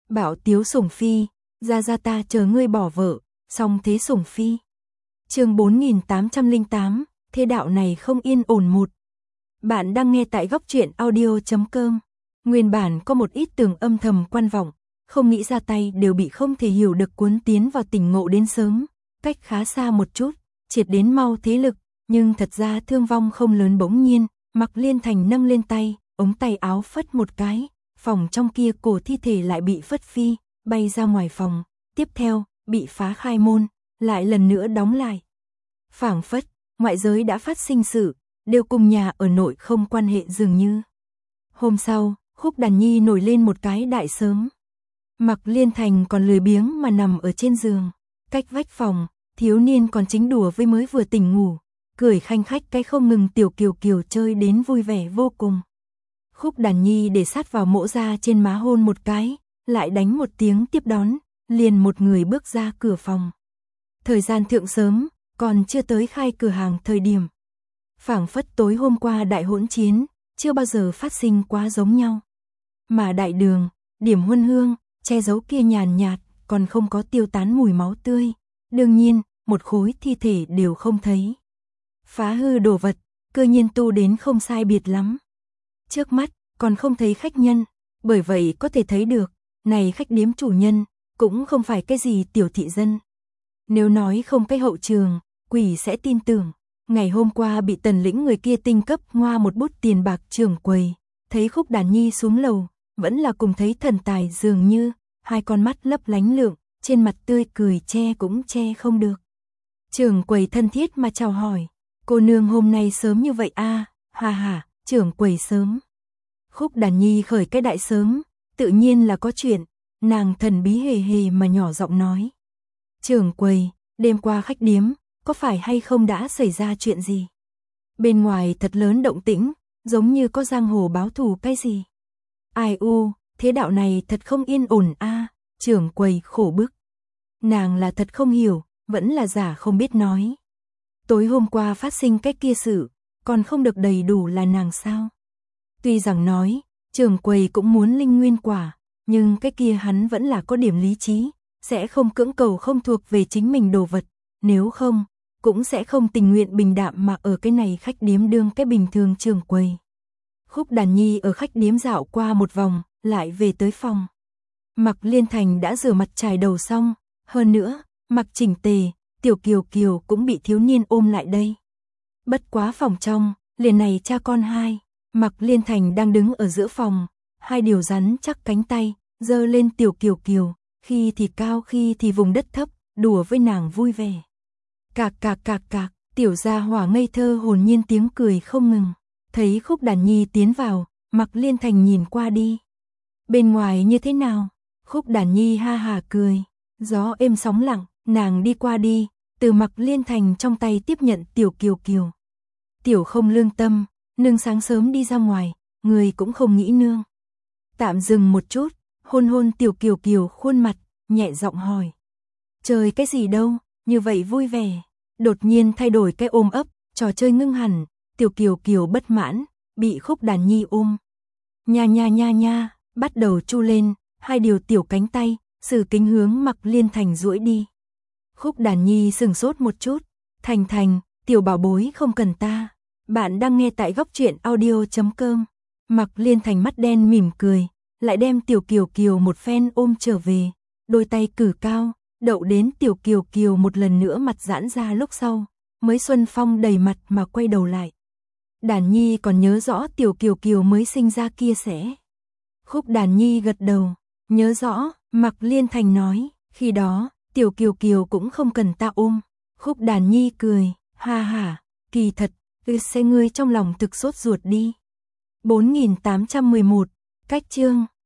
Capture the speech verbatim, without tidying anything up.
Bảo tiếu sủng phi, ra ra ta chờ ngươi bỏ vợ, song thế sủng phi. Chương bốn nghìn tám trăm lẻ tám, thế đạo này không yên ổn một. Bạn đang nghe tại góc truyện audio chấm com. Nguyên bản có một ít tường âm thầm quan vọng, không nghĩ ra tay đều bị không thể hiểu được cuốn tiến vào tỉnh ngộ đến sớm, cách khá xa một chút, triệt đến mau thế lực, nhưng thật ra thương vong không lớn. Bỗng nhiên, Mặc Liên Thành nâng lên tay, ống tay áo phất một cái, phòng trong kia cổ thi thể lại bị phất phi, bay ra ngoài phòng, tiếp theo, bị phá khai môn, lại lần nữa đóng lại. Phảng phất, ngoại giới đã phát sinh sự, đều cùng nhà ở nội không quan hệ dường như. Hôm sau, Khúc Đàn Nhi nổi lên một cái đại sớm. Mặc Liên Thành còn lười biếng mà nằm ở trên giường, cách vách phòng, thiếu niên còn chính đùa với mới vừa tỉnh ngủ, cười khanh khách cái không ngừng Tiểu Kiều Kiều chơi đến vui vẻ vô cùng. Khúc Đàn Nhi để sát vào mỗ ra trên má hôn một cái, lại đánh một tiếng tiếp đón, liền một người bước ra cửa phòng. Thời gian thượng sớm, còn chưa tới khai cửa hàng thời điểm. Phảng phất tối hôm qua đại hỗn chiến, chưa bao giờ phát sinh quá giống nhau. Mà đại đường, điểm huân hương, che giấu kia nhàn nhạt, còn không có tiêu tán mùi máu tươi. Đương nhiên, một khối thi thể đều không thấy. Phá hư đồ vật, cơ nhiên tu đến không sai biệt lắm. Trước mắt, còn không thấy khách nhân, bởi vậy có thể thấy được, này khách điếm chủ nhân, cũng không phải cái gì tiểu thị dân. Nếu nói không cái hậu trường, quỷ sẽ tin tưởng. Ngày hôm qua bị Tần Lĩnh người kia tinh cấp ngoa một bút tiền bạc trưởng quầy, thấy Khúc Đàn Nhi xuống lầu, vẫn là cùng thấy thần tài dường như, hai con mắt lấp lánh lượng, trên mặt tươi cười che cũng che không được. Trưởng quầy thân thiết mà chào hỏi, cô nương hôm nay sớm như vậy a? À? Hà hà, trưởng quầy sớm. Khúc Đàn Nhi khởi cái đại sớm, tự nhiên là có chuyện, nàng thần bí hề hề mà nhỏ giọng nói. Trưởng quầy, đêm qua khách điếm, có phải hay không đã xảy ra chuyện gì? Bên ngoài thật lớn động tĩnh, giống như có giang hồ báo thù cái gì. Ai u, thế đạo này thật không yên ổn a. À, trưởng quầy khổ bức. Nàng là thật không hiểu, vẫn là giả không biết nói. Tối hôm qua phát sinh cái kia sự, còn không được đầy đủ là nàng sao? Tuy rằng nói, trưởng quầy cũng muốn linh nguyên quả, nhưng cái kia hắn vẫn là có điểm lý trí, sẽ không cưỡng cầu không thuộc về chính mình đồ vật, nếu không, cũng sẽ không tình nguyện bình đạm mà ở cái này khách điếm đương cái bình thường trưởng quầy. Khúc Đàn Nhi ở khách điếm dạo qua một vòng, lại về tới phòng. Mặc Liên Thành đã rửa mặt chải đầu xong, hơn nữa, mặc chỉnh tề, Tiểu Kiều Kiều cũng bị thiếu niên ôm lại đây. Bất quá phòng trong, liền này cha con hai, Mặc Liên Thành đang đứng ở giữa phòng, hai điều rắn chắc cánh tay, giơ lên Tiểu Kiều Kiều, khi thì cao khi thì vùng đất thấp, đùa với nàng vui vẻ. Cạc cạc cạc cạc, tiểu gia hỏa ngây thơ hồn nhiên tiếng cười không ngừng. Thấy Khúc Đàn Nhi tiến vào, Mặc Liên Thành nhìn qua đi. Bên ngoài như thế nào? Khúc Đàn Nhi ha hà cười, gió êm sóng lặng, nàng đi qua đi, từ Mặc Liên Thành trong tay tiếp nhận Tiểu Kiều Kiều. Tiểu không lương tâm, nương sáng sớm đi ra ngoài, người cũng không nghĩ nương. Tạm dừng một chút, hôn hôn Tiểu Kiều Kiều khuôn mặt, nhẹ giọng hỏi. Trời cái gì đâu, như vậy vui vẻ. Đột nhiên thay đổi cái ôm ấp, trò chơi ngưng hẳn, Tiểu Kiều Kiều bất mãn, bị Khúc Đàn Nhi ôm. Nha nha nha nha, bắt đầu chu lên, hai điều tiểu cánh tay, sử kính hướng Mặc Liên Thành duỗi đi. Khúc Đàn Nhi sừng sốt một chút, Thành Thành, tiểu bảo bối không cần ta. Bạn đang nghe tại góc truyện audio chấm com. Mặc Liên Thành mắt đen mỉm cười, lại đem Tiểu Kiều Kiều một phen ôm trở về, đôi tay cử cao, đậu đến Tiểu Kiều Kiều một lần nữa mặt giãn ra lúc sau, mới xuân phong đầy mặt mà quay đầu lại. Đàn Nhi còn nhớ rõ Tiểu Kiều Kiều mới sinh ra kia sẽ. Khúc Đàn Nhi gật đầu, nhớ rõ, Mặc Liên Thành nói, khi đó, Tiểu Kiều Kiều cũng không cần ta ôm. Khúc Đàn Nhi cười, ha ha, kỳ thật, cứ xe ngươi trong lòng thực sốt ruột đi. bốn nghìn tám trăm mười một, cách chương.